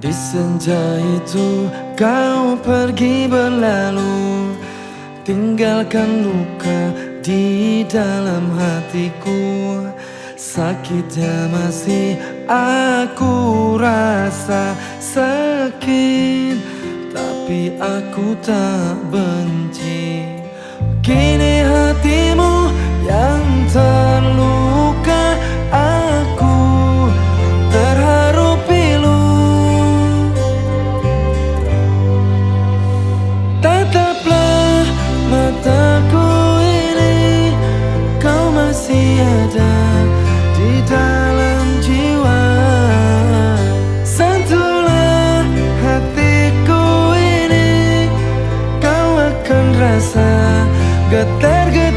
Di senja itu kau pergi berlalu, tinggalkan luka di dalam hatiku. Sakitnya masih aku rasa, sakit tapi aku tak benci. Kini hatimu yang terluka, aku terharu pilu. Tataplah mataku ini, kau masih ada di dalam jiwa. Sentuhlah hatiku ini, kau akan rasa getar.